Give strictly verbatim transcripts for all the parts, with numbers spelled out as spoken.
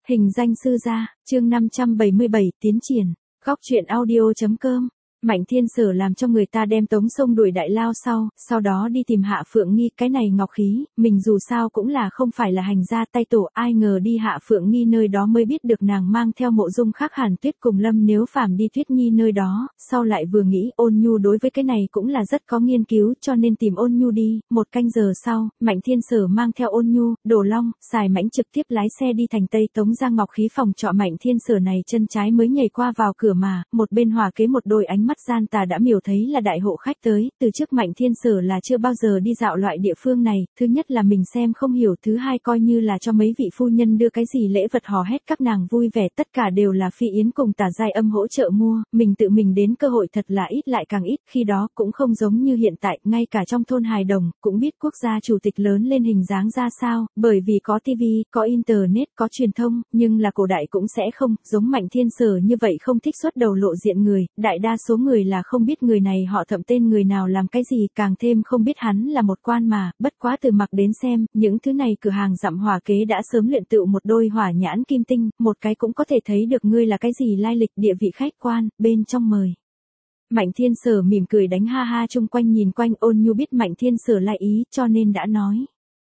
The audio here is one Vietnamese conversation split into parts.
Hình danh sư gia, chương năm trăm bảy mươi bảy, tiến triển. Góc truyện audio.com. Mạnh Thiên Sở làm cho người ta đem Tống Sông đuổi đại lao sau, sau đó đi tìm Hạ Phượng Nghi, cái này ngọc khí, mình dù sao cũng là không phải là hành gia tay tổ, ai ngờ đi Hạ Phượng Nghi nơi đó mới biết được nàng mang theo Mộ Dung Khác Hàn Tuyết cùng Lâm Nếu Phàm đi Tuyết Nhi nơi đó, sau lại vừa nghĩ Ôn Nhu đối với cái này cũng là rất có nghiên cứu, cho nên tìm Ôn Nhu đi. Một canh giờ sau, Mạnh Thiên Sở mang theo Ôn Nhu, Đồ Long, Sài Mãnh trực tiếp lái xe đi thành Tây Tống ra ngọc khí phòng trọ. Mạnh Thiên Sở này chân trái mới nhảy qua vào cửa mà, một bên hòa kế một đôi ánh mắt gian tà đã miểu thấy là đại hộ khách tới, từ trước Mạnh Thiên Sở là chưa bao giờ đi dạo loại địa phương này, thứ nhất là mình xem không hiểu, thứ hai coi như là cho mấy vị phu nhân đưa cái gì lễ vật hò hét các nàng vui vẻ, tất cả đều là Phi Yến cùng Tả Giai Âm hỗ trợ mua, mình tự mình đến cơ hội thật là ít lại càng ít, khi đó cũng không giống như hiện tại, ngay cả trong thôn hài đồng, cũng biết quốc gia chủ tịch lớn lên hình dáng ra sao, bởi vì có tivi, có internet, có truyền thông, nhưng là cổ đại cũng sẽ không, giống Mạnh Thiên Sở như vậy không thích xuất đầu lộ diện người, đại đa số người là không biết người này họ Thẩm tên người nào làm cái gì, càng thêm không biết hắn là một quan mà, bất quá từ mặc đến xem, những thứ này cửa hàng dặm hỏa kế đã sớm luyện tựu một đôi hỏa nhãn kim tinh, một cái cũng có thể thấy được ngươi là cái gì lai lịch, địa vị khách quan, bên trong mời. Mạnh Thiên Sở mỉm cười đánh ha ha chung quanh nhìn quanh. Ôn Nhu biết Mạnh Thiên Sở lại ý, cho nên đã nói.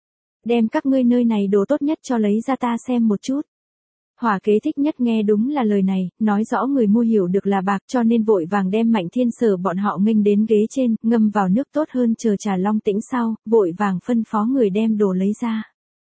Đem các ngươi nơi này đồ tốt nhất cho lấy ra ta xem một chút. Hỏa kế thích nhất nghe đúng là lời này, nói rõ người mua hiểu được là bạc, cho nên vội vàng đem Mạnh Thiên Sở bọn họ nghênh đến ghế trên, ngâm vào nước tốt hơn chờ trà long tĩnh sau, vội vàng phân phó người đem đồ lấy ra.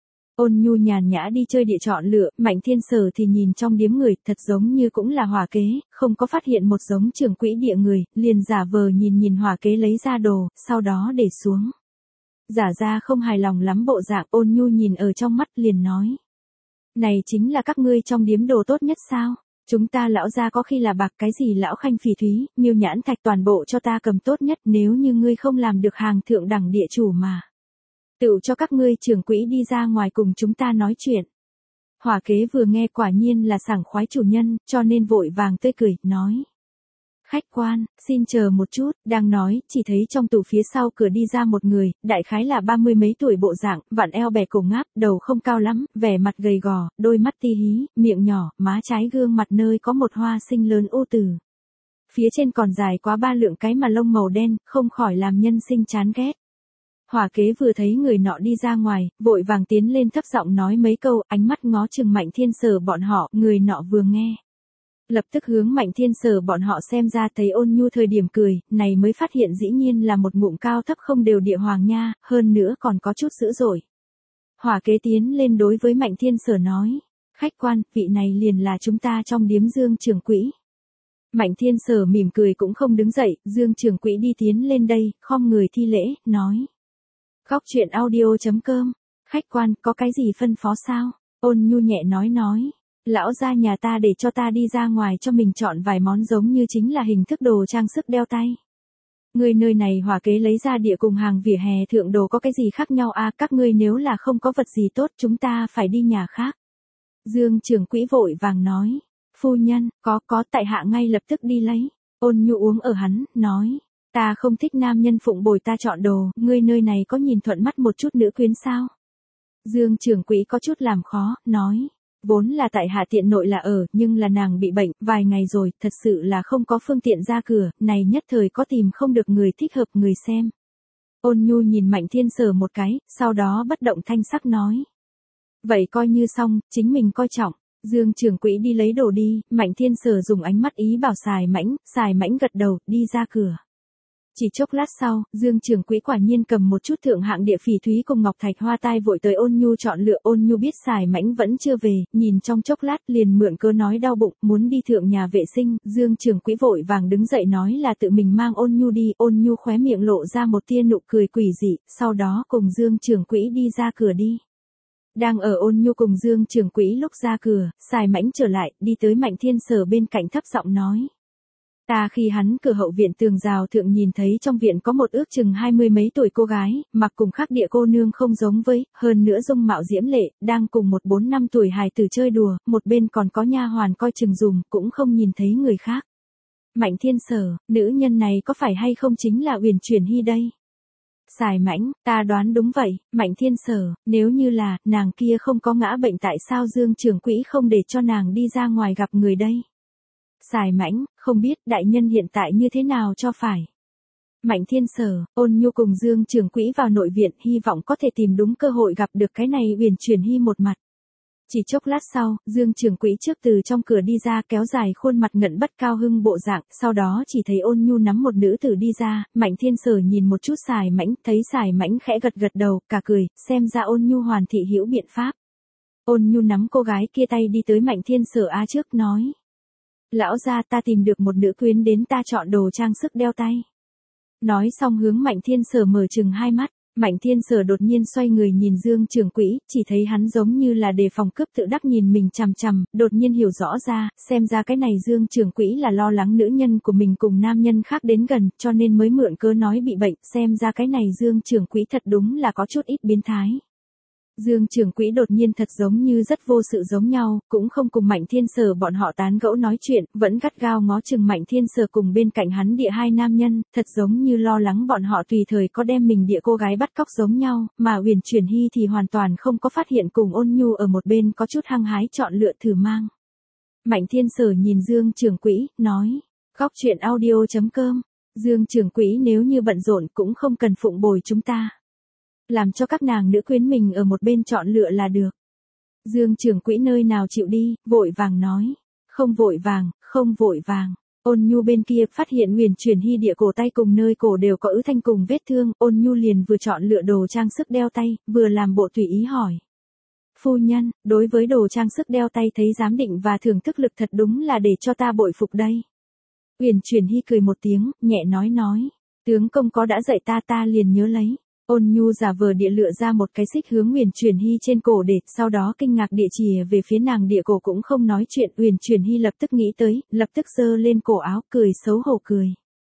Ôn Nhu nhàn nhã đi chơi địa chọn lựa, Mạnh Thiên Sở thì nhìn trong điếm người, thật giống như cũng là hỏa kế, không có phát hiện một giống trưởng quỹ địa người, liền giả vờ nhìn nhìn hỏa kế lấy ra đồ, sau đó để xuống. Giả ra không hài lòng lắm bộ dạng. Ôn Nhu nhìn ở trong mắt liền nói. Này chính là các ngươi trong điếm đồ tốt nhất sao? Chúng ta lão gia có khi là bạc cái gì lão khanh phỉ thúy, miêu nhãn thạch toàn bộ cho ta cầm tốt nhất, nếu như ngươi không làm được hàng thượng đẳng địa chủ mà. Tự cho các ngươi trưởng quỹ đi ra ngoài cùng chúng ta nói chuyện. Hỏa kế vừa nghe quả nhiên là sảng khoái chủ nhân, cho nên vội vàng tươi cười, nói. Khách quan, xin chờ một chút, đang nói, chỉ thấy trong tủ phía sau cửa đi ra một người, đại khái là ba mươi mấy tuổi bộ dạng, vặn eo bẻ cổ ngáp, đầu không cao lắm, vẻ mặt gầy gò, đôi mắt ti hí, miệng nhỏ, má trái gương mặt nơi có một hoa sinh lớn ô tử. Phía trên còn dài quá ba lượng cái mà lông màu đen, không khỏi làm nhân sinh chán ghét. Hỏa kế vừa thấy người nọ đi ra ngoài, vội vàng tiến lên thấp giọng nói mấy câu, ánh mắt ngó chừng Mạnh Thiên Sở bọn họ, người nọ vừa nghe. Lập tức hướng Mạnh Thiên Sở bọn họ xem ra, thấy Ôn Nhu thời điểm cười, này mới phát hiện dĩ nhiên là một ngụm cao thấp không đều địa hoàng nha, hơn nữa còn có chút dữ dội. Hỏa kế tiến lên đối với Mạnh Thiên Sở nói, khách quan, vị này liền là chúng ta trong điếm Dương trưởng quỹ. Mạnh Thiên Sở mỉm cười cũng không đứng dậy, Dương trưởng quỹ đi tiến lên đây, khom người thi lễ, nói. Góc truyện audio.com, khách quan, có cái gì phân phó sao? Ôn Nhu nhẹ nói nói. Lão gia nhà ta để cho ta đi ra ngoài cho mình chọn vài món giống như chính là hình thức đồ trang sức đeo tay. Người nơi này hỏa kế lấy ra địa cùng hàng vỉa hè thượng đồ có cái gì khác nhau à, các ngươi nếu là không có vật gì tốt chúng ta phải đi nhà khác. Dương trưởng quỹ vội vàng nói, phu nhân, có có tại hạ ngay lập tức đi lấy. Ôn Nhu uống ở hắn, nói, ta không thích nam nhân phụng bồi ta chọn đồ, ngươi nơi này có nhìn thuận mắt một chút nữ quyến sao? Dương trưởng quỹ có chút làm khó, nói. Vốn là tại hạ tiện nội là ở, nhưng là nàng bị bệnh, vài ngày rồi, thật sự là không có phương tiện ra cửa, này nhất thời có tìm không được người thích hợp người xem. Ôn Nhu nhìn Mạnh Thiên Sở một cái, sau đó bất động thanh sắc nói. Vậy coi như xong, chính mình coi trọng. Dương trưởng quỹ đi lấy đồ đi, Mạnh Thiên Sở dùng ánh mắt ý bảo Sài Mãnh, Sài Mãnh gật đầu, đi ra cửa. Chỉ chốc lát sau, Dương trưởng quỹ quả nhiên cầm một chút thượng hạng địa phỉ thúy cùng ngọc thạch hoa tai vội tới Ôn Nhu chọn lựa. Ôn Nhu biết Sài Mãnh vẫn chưa về, nhìn trong chốc lát liền mượn cớ nói đau bụng, muốn đi thượng nhà vệ sinh. Dương trưởng quỹ vội vàng đứng dậy nói là tự mình mang Ôn Nhu đi. Ôn Nhu khóe miệng lộ ra một tia nụ cười quỷ dị, sau đó cùng Dương trưởng quỹ đi ra cửa đi. Đang ở Ôn Nhu cùng Dương trưởng quỹ lúc ra cửa, Sài Mãnh trở lại, đi tới Mạnh Thiên Sở bên cạnh thấp giọng nói. Ta khi hắn cửa hậu viện tường rào thượng nhìn thấy trong viện có một ước chừng hai mươi mấy tuổi cô gái, mặc cùng khác địa cô nương không giống với, hơn nữa dung mạo diễm lệ, đang cùng một bốn năm tuổi hài tử chơi đùa, một bên còn có nha hoàn coi chừng dùm, cũng không nhìn thấy người khác. Mạnh Thiên Sở, nữ nhân này có phải hay không chính là Uyển Chuyển Hy đây? Xài Mãnh, ta đoán đúng vậy, Mạnh Thiên Sở, nếu như là, nàng kia không có ngã bệnh tại sao Dương trưởng quỹ không để cho nàng đi ra ngoài gặp người đây? Xài Mãnh, không biết đại nhân hiện tại như thế nào cho phải. Mạnh Thiên Sở, Ôn Nhu cùng Dương trưởng quỹ vào nội viện, hy vọng có thể tìm đúng cơ hội gặp được cái này Uyển Chuyển Hy một mặt. Chỉ chốc lát sau, Dương trưởng quỹ trước từ trong cửa đi ra kéo dài khuôn mặt ngẩn bất cao hưng bộ dạng, sau đó chỉ thấy Ôn Nhu nắm một nữ tử đi ra, Mạnh Thiên Sở nhìn một chút Xài Mãnh, thấy Xài Mãnh khẽ gật gật đầu, cả cười, xem ra Ôn Nhu hoàn thị hữu biện pháp. Ôn Nhu nắm cô gái kia tay đi tới Mạnh Thiên Sở A trước nói. Lão gia, ta tìm được một nữ quyến đến ta chọn đồ trang sức đeo tay. Nói xong hướng Mạnh Thiên Sở mở chừng hai mắt. Mạnh Thiên Sở đột nhiên xoay người nhìn Dương trưởng quỹ, chỉ thấy hắn giống như là đề phòng cướp tự đắc nhìn mình chằm chằm, đột nhiên hiểu rõ ra, xem ra cái này Dương trưởng quỹ là lo lắng nữ nhân của mình cùng nam nhân khác đến gần, cho nên mới mượn cớ nói bị bệnh, xem ra cái này Dương trưởng quỹ thật đúng là có chút ít biến thái. Dương trưởng quỹ đột nhiên thật giống như rất vô sự giống nhau, cũng không cùng Mạnh Thiên Sở bọn họ tán gẫu nói chuyện, vẫn gắt gao ngó chừng Mạnh Thiên Sở cùng bên cạnh hắn địa hai nam nhân, thật giống như lo lắng bọn họ tùy thời có đem mình địa cô gái bắt cóc giống nhau, mà Uyển Chuyển Hy thì hoàn toàn không có phát hiện cùng Ôn Nhu ở một bên có chút hăng hái chọn lựa thử mang. Mạnh Thiên Sở nhìn Dương trưởng quỹ, nói, góc truyện audio chấm com, Dương trưởng quỹ nếu như bận rộn cũng không cần phụng bồi chúng ta. Làm cho các nàng nữ quyến mình ở một bên chọn lựa là được. Dương trưởng quỹ nơi nào chịu đi, vội vàng nói. Không vội vàng, không vội vàng. Ôn Nhu bên kia phát hiện Uyển Chuyển Hy địa cổ tay cùng nơi cổ đều có ứ thanh cùng vết thương. Ôn Nhu liền vừa chọn lựa đồ trang sức đeo tay, vừa làm bộ tùy ý hỏi. Phu nhân, đối với đồ trang sức đeo tay thấy giám định và thưởng thức lực thật đúng là để cho ta bội phục đây. Uyển Chuyển Hy cười một tiếng, nhẹ nói nói. Tướng công có đã dạy ta ta liền nhớ lấy. Ôn Nhu giả vờ địa lựa ra một cái xích hướng Uyển Chuyển Hy trên cổ để, sau đó kinh ngạc địa chìa về phía nàng địa cổ cũng không nói chuyện. Uyển Chuyển Hy lập tức nghĩ tới, lập tức giơ lên cổ áo, cười xấu hổ cười.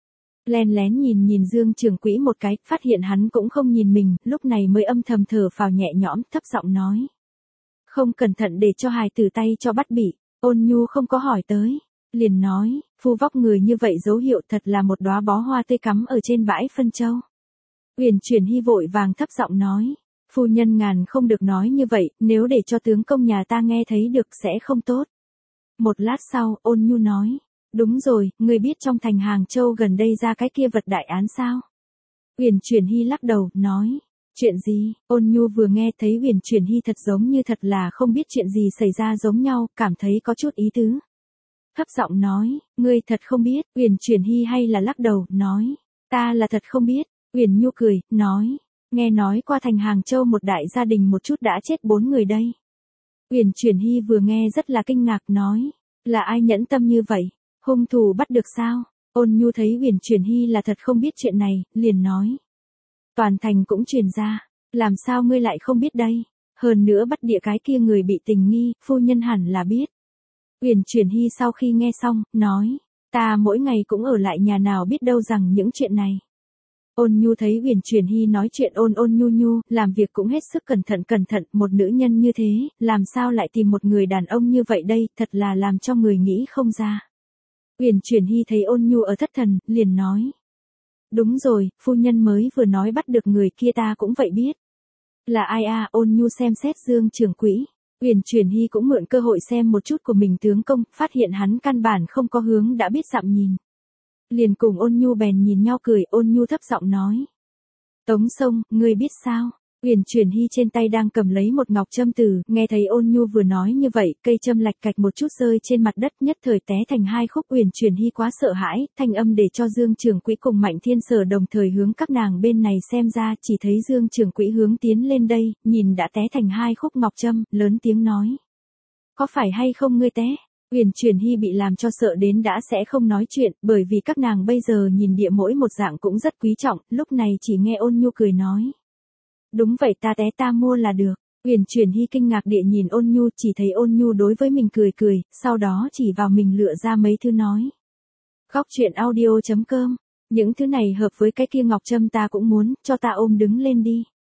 Len lén nhìn nhìn Dương trưởng quỹ một cái, phát hiện hắn cũng không nhìn mình, lúc này mới âm thầm thở phào nhẹ nhõm, thấp giọng nói. Không cẩn thận để cho hài tử tay cho bắt bị. Ôn Nhu không có hỏi tới, liền nói, phu vóc người như vậy dấu hiệu thật là một đóa bó hoa tươi cắm ở trên bãi phân châu. Uyển Chuyển Hy vội vàng thấp giọng nói, phu nhân ngàn không được nói như vậy, nếu để cho tướng công nhà ta nghe thấy được sẽ không tốt. Một lát sau, Ôn Nhu nói, đúng rồi, người biết trong thành Hàng Châu gần đây ra cái kia vật đại án sao? Uyển Chuyển Hy lắc đầu, nói, chuyện gì? Ôn Nhu vừa nghe thấy Uyển Chuyển Hy thật giống như thật là không biết chuyện gì xảy ra giống nhau, cảm thấy có chút ý tứ. Thấp giọng nói, ngươi thật không biết. Uyển Chuyển Hy hay là lắc đầu, nói, ta là thật không biết. Uyển Nhu cười, nói, nghe nói qua thành Hàng Châu một đại gia đình một chút đã chết bốn người đây. Uyển Chuyển Hy vừa nghe rất là kinh ngạc, nói, là ai nhẫn tâm như vậy, hung thủ bắt được sao? Ôn Nhu thấy Uyển Chuyển Hy là thật không biết chuyện này, liền nói, toàn thành cũng truyền ra, làm sao ngươi lại không biết đây? Hơn nữa bắt địa cái kia người bị tình nghi, phu nhân hẳn là biết. Uyển Chuyển Hy sau khi nghe xong, nói, ta mỗi ngày cũng ở lại nhà nào biết đâu rằng những chuyện này. Ôn Nhu thấy Uyển Chuyển Hy nói chuyện ôn ôn nhu nhu, làm việc cũng hết sức cẩn thận cẩn thận, một nữ nhân như thế, làm sao lại tìm một người đàn ông như vậy đây, thật là làm cho người nghĩ không ra. Uyển Chuyển Hy thấy Ôn Nhu ở thất thần, liền nói. Đúng rồi, phu nhân mới vừa nói bắt được người kia ta cũng vậy biết. Là ai à? Ôn Nhu xem xét Dương trưởng quỹ. Uyển Chuyển Hy cũng mượn cơ hội xem một chút của mình tướng công, phát hiện hắn căn bản không có hướng đã biết dặm nhìn. Liền cùng Ôn Nhu bèn nhìn nhau cười, Ôn Nhu thấp giọng nói. Tống Sông, ngươi biết sao? Uyển Chuyển Hy trên tay đang cầm lấy một ngọc châm từ, nghe thấy Ôn Nhu vừa nói như vậy, cây châm lạch cạch một chút rơi trên mặt đất, nhất thời té thành hai khúc. Uyển Chuyển Hy quá sợ hãi, thanh âm để cho Dương trưởng quỹ cùng Mạnh Thiên Sở đồng thời hướng các nàng bên này xem ra, chỉ thấy Dương trưởng quỹ hướng tiến lên đây, nhìn đã té thành hai khúc ngọc châm, lớn tiếng nói. Có phải hay không ngươi té? Uyển Chuyển Hy bị làm cho sợ đến đã sẽ không nói chuyện, bởi vì các nàng bây giờ nhìn địa mỗi một dạng cũng rất quý trọng, lúc này chỉ nghe Ôn Nhu cười nói. Đúng vậy, ta té ta mua là được. Uyển Chuyển Hy kinh ngạc địa nhìn Ôn Nhu, chỉ thấy Ôn Nhu đối với mình cười cười, sau đó chỉ vào mình lựa ra mấy thứ nói. Góc truyện audio chấm com, những thứ này hợp với cái kia ngọc trâm ta cũng muốn, cho ta ôm đứng lên đi.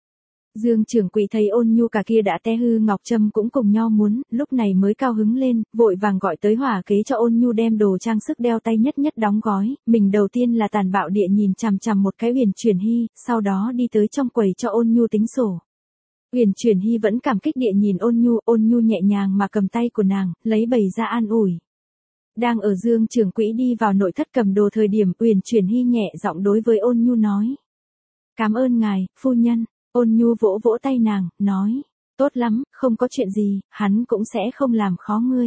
Dương trưởng quỹ thấy Ôn Nhu cả kia đã té hư ngọc trâm cũng cùng nhau muốn, lúc này mới cao hứng lên, vội vàng gọi tới hỏa kế cho Ôn Nhu đem đồ trang sức đeo tay nhất nhất đóng gói, mình đầu tiên là tàn bạo địa nhìn chằm chằm một cái Uyển Chuyển Hy, sau đó đi tới trong quầy cho Ôn Nhu tính sổ. Uyển Chuyển Hy vẫn cảm kích địa nhìn Ôn Nhu, Ôn Nhu nhẹ nhàng mà cầm tay của nàng, lấy bày ra an ủi. Đang ở Dương trưởng quỹ đi vào nội thất cầm đồ thời điểm, Uyển Chuyển Hy nhẹ giọng đối với Ôn Nhu nói: "Cảm ơn ngài, phu nhân." Ôn Nhu vỗ vỗ tay nàng, nói: "Tốt lắm, không có chuyện gì, hắn cũng sẽ không làm khó ngươi."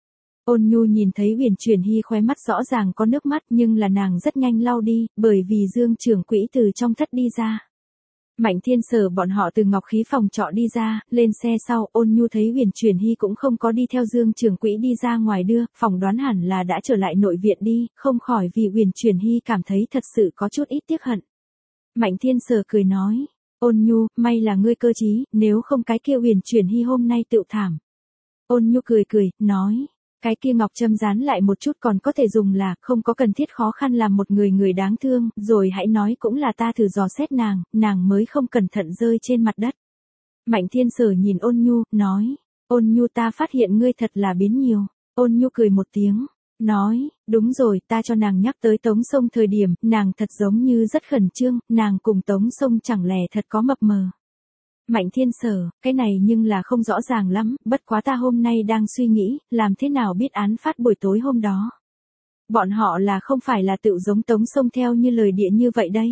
Ôn Nhu nhìn thấy Uyển Chuyển Hy khóe mắt rõ ràng có nước mắt, nhưng là nàng rất nhanh lau đi, bởi vì Dương trưởng quỹ từ trong thất đi ra. Mạnh Thiên Sở bọn họ từ Ngọc Khí phòng trọ đi ra, lên xe sau, Ôn Nhu thấy Uyển Chuyển Hy cũng không có đi theo Dương trưởng quỹ đi ra ngoài đưa, phỏng đoán hẳn là đã trở lại nội viện đi, không khỏi vì Uyển Chuyển Hy cảm thấy thật sự có chút ít tiếc hận. Mạnh Thiên Sở cười nói: "Ôn Nhu, may là ngươi cơ trí, nếu không cái kia Uyển Chuyển Hy hôm nay tựu thảm." Ôn Nhu cười cười, nói: "Cái kia ngọc châm dán lại một chút còn có thể dùng là, không có cần thiết khó khăn làm một người người đáng thương, rồi hãy nói cũng là ta thử dò xét nàng, nàng mới không cẩn thận rơi trên mặt đất." Mạnh Thiên Sở nhìn Ôn Nhu, nói: "Ôn Nhu, ta phát hiện ngươi thật là biến nhiều." Ôn Nhu cười một tiếng, nói: "Đúng rồi, ta cho nàng nhắc tới Tống Sông thời điểm, nàng thật giống như rất khẩn trương, nàng cùng Tống Sông chẳng lẽ thật có mập mờ." Mạnh Thiên Sở, cái này nhưng là không rõ ràng lắm, bất quá ta hôm nay đang suy nghĩ, làm thế nào biết án phát buổi tối hôm đó. Bọn họ là không phải là tự giống Tống Sông theo như lời địa như vậy đây.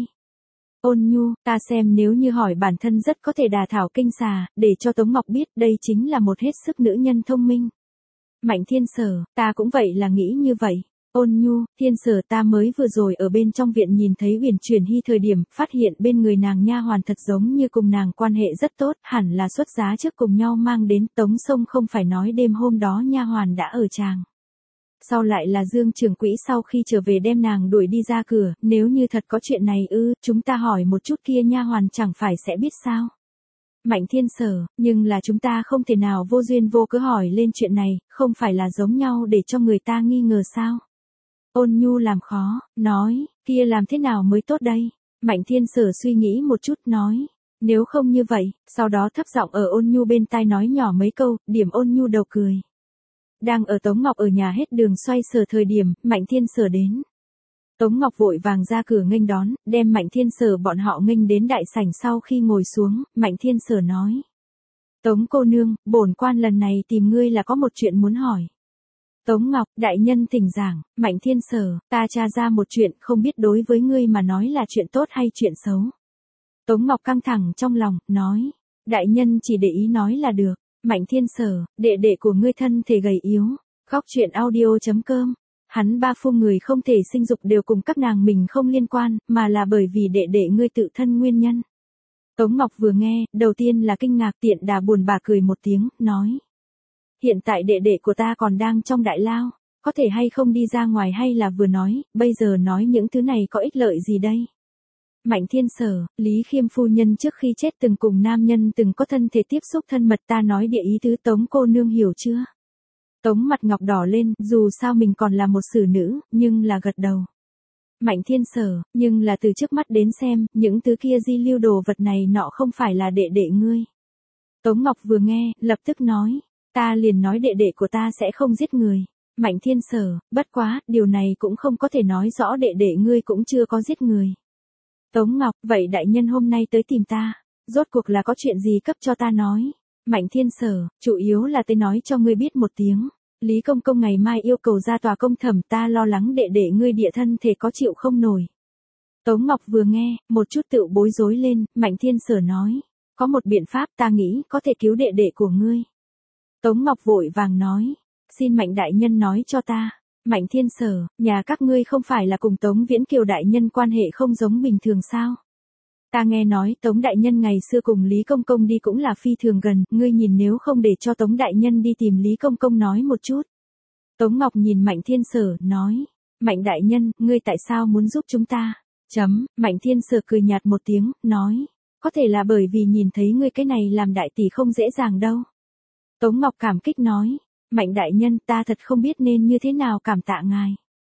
Ôn Nhu, ta xem nếu như hỏi bản thân rất có thể đả thảo kinh xà, để cho Tống Ngọc biết đây chính là một hết sức nữ nhân thông minh. Mạnh Thiên Sở, ta cũng vậy là nghĩ như vậy. Ôn Nhu, Thiên Sở, ta mới vừa rồi ở bên trong viện nhìn thấy Uyển Chuyển Hy thời điểm, phát hiện bên người nàng nha hoàn thật giống như cùng nàng quan hệ rất tốt, hẳn là xuất giá trước cùng nhau mang đến. Tống Sông không phải nói đêm hôm đó nha hoàn đã ở tràng. Sau lại là Dương trưởng quỹ sau khi trở về đem nàng đuổi đi ra cửa, nếu như thật có chuyện này ư, chúng ta hỏi một chút kia nha hoàn chẳng phải sẽ biết sao. Mạnh Thiên Sở, nhưng là chúng ta không thể nào vô duyên vô cớ hỏi lên chuyện này, không phải là giống nhau để cho người ta nghi ngờ sao. Ôn Nhu làm khó, nói: "Kia làm thế nào mới tốt đây?" Mạnh Thiên Sở suy nghĩ một chút, nói: "Nếu không như vậy." Sau đó thấp giọng ở Ôn Nhu bên tai nói nhỏ mấy câu, điểm Ôn Nhu đầu cười. Đang ở Tống Ngọc ở nhà hết đường xoay sở thời điểm, Mạnh Thiên Sở đến. Tống Ngọc vội vàng ra cửa nghênh đón, đem Mạnh Thiên Sở bọn họ nghênh đến đại sảnh. Sau khi ngồi xuống, Mạnh Thiên Sở nói: "Tống cô nương, bổn quan lần này tìm ngươi là có một chuyện muốn hỏi." Tống Ngọc, đại nhân thỉnh giảng. Mạnh Thiên Sở, ta tra ra một chuyện, không biết đối với ngươi mà nói là chuyện tốt hay chuyện xấu. Tống Ngọc căng thẳng trong lòng, nói: "Đại nhân chỉ để ý nói là được." Mạnh Thiên Sở, đệ đệ của ngươi thân thể gầy yếu. Góc truyện audio chấm com. Hắn ba phu người không thể sinh dục đều cùng các nàng mình không liên quan, mà là bởi vì đệ đệ ngươi tự thân nguyên nhân. Tống Ngọc vừa nghe, đầu tiên là kinh ngạc, tiện đà buồn bã cười một tiếng, nói: "Hiện tại đệ đệ của ta còn đang trong đại lao, có thể hay không đi ra ngoài hay là vừa nói, bây giờ nói những thứ này có ích lợi gì đây?" Mạnh Thiên Sở, Lý Khiêm phu nhân trước khi chết từng cùng nam nhân từng có thân thể tiếp xúc thân mật, ta nói địa ý tứ Tống cô nương hiểu chưa? Tống mặt ngọc đỏ lên, dù sao mình còn là một xử nữ, nhưng là gật đầu. Mạnh Thiên Sở, nhưng là từ trước mắt đến xem, những thứ kia di lưu đồ vật này nọ không phải là đệ đệ ngươi. Tống Ngọc vừa nghe, lập tức nói: "Ta liền nói đệ đệ của ta sẽ không giết người." Mạnh Thiên Sở, bất quá, điều này cũng không có thể nói rõ đệ đệ ngươi cũng chưa có giết người. Tống Ngọc, vậy đại nhân hôm nay tới tìm ta, rốt cuộc là có chuyện gì cấp cho ta nói. Mạnh Thiên Sở, chủ yếu là tới nói cho ngươi biết một tiếng. Lý Công Công ngày mai yêu cầu ra tòa công thẩm, ta lo lắng đệ đệ ngươi địa thân thể có chịu không nổi. Tống Ngọc vừa nghe, một chút tự bối rối lên, Mạnh Thiên Sở nói: "Có một biện pháp ta nghĩ có thể cứu đệ đệ của ngươi." Tống Ngọc vội vàng nói: "Xin Mạnh đại nhân nói cho ta." Mạnh Thiên Sở, nhà các ngươi không phải là cùng Tống Viễn Kiều đại nhân quan hệ không giống bình thường sao? Ta nghe nói Tống đại nhân ngày xưa cùng Lý Công Công đi cũng là phi thường gần, ngươi nhìn nếu không để cho Tống đại nhân đi tìm Lý Công Công nói một chút. Tống Ngọc nhìn Mạnh Thiên Sở, nói: "Mạnh đại nhân, ngươi tại sao muốn giúp chúng ta?" Chấm, Mạnh Thiên Sở cười nhạt một tiếng, nói: "Có thể là bởi vì nhìn thấy ngươi cái này làm đại tỷ không dễ dàng đâu." Tống Ngọc cảm kích nói: "Mạnh đại nhân, ta thật không biết nên như thế nào cảm tạ ngài."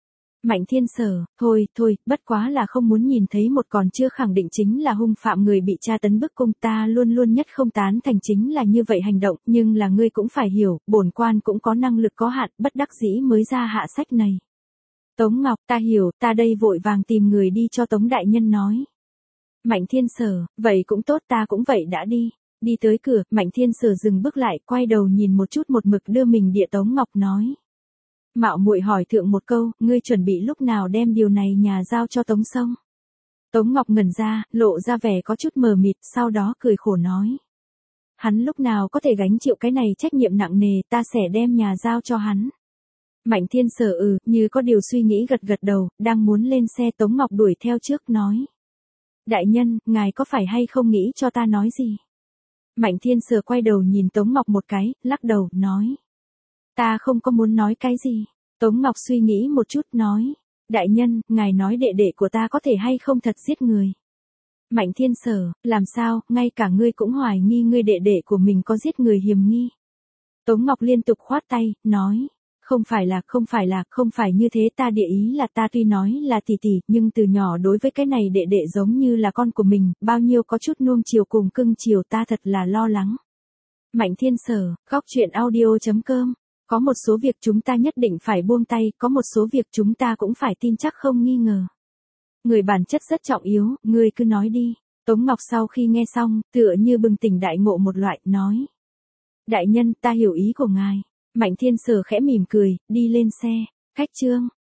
Mạnh Thiên Sở, thôi, thôi, bất quá là không muốn nhìn thấy một còn chưa khẳng định chính là hung phạm người bị tra tấn bức cung, ta luôn luôn nhất không tán thành chính là như vậy hành động, nhưng là ngươi cũng phải hiểu, bổn quan cũng có năng lực có hạn, bất đắc dĩ mới ra hạ sách này. Tống Ngọc, ta hiểu, ta đây vội vàng tìm người đi cho Tống đại nhân nói. Mạnh Thiên Sở, vậy cũng tốt, ta cũng vậy đã đi. Đi tới cửa, Mạnh Thiên Sở dừng bước lại, quay đầu nhìn một chút một mực đưa mình địa Tống Ngọc nói. Mạo muội hỏi thượng một câu, ngươi chuẩn bị lúc nào đem điều này nhà giao cho Tống Sông? Tống Ngọc ngẩn ra, lộ ra vẻ có chút mờ mịt, sau đó cười khổ nói. Hắn lúc nào có thể gánh chịu cái này trách nhiệm nặng nề, ta sẽ đem nhà giao cho hắn. Mạnh Thiên Sở ừ, như có điều suy nghĩ gật gật đầu, đang muốn lên xe Tống Ngọc đuổi theo trước nói. Đại nhân, ngài có phải hay không nghĩ cho ta nói gì? Mạnh Thiên Sở quay đầu nhìn Tống Ngọc một cái, lắc đầu, nói. Ta không có muốn nói cái gì. Tống Ngọc suy nghĩ một chút nói. Đại nhân, ngài nói đệ đệ của ta có thể hay không thật giết người. Mạnh Thiên Sở, làm sao, ngay cả ngươi cũng hoài nghi ngươi đệ đệ của mình có giết người hiểm nghi. Tống Ngọc liên tục khoát tay, nói. Không phải là, không phải là, không phải như thế, ta địa ý là ta tuy nói là tỷ tỷ, nhưng từ nhỏ đối với cái này đệ đệ giống như là con của mình, bao nhiêu có chút nuông chiều cùng cưng chiều, ta thật là lo lắng. Mạnh Thiên Sở, góc truyện audio chấm com. Có một số việc chúng ta nhất định phải buông tay, có một số việc chúng ta cũng phải tin chắc không nghi ngờ. Người bản chất rất trọng yếu, ngươi cứ nói đi. Tống Ngọc sau khi nghe xong, tựa như bừng tỉnh đại ngộ một loại, nói. Đại nhân, ta hiểu ý của ngài. Mạnh Thiên Sở khẽ mỉm cười, đi lên xe. Khách trương.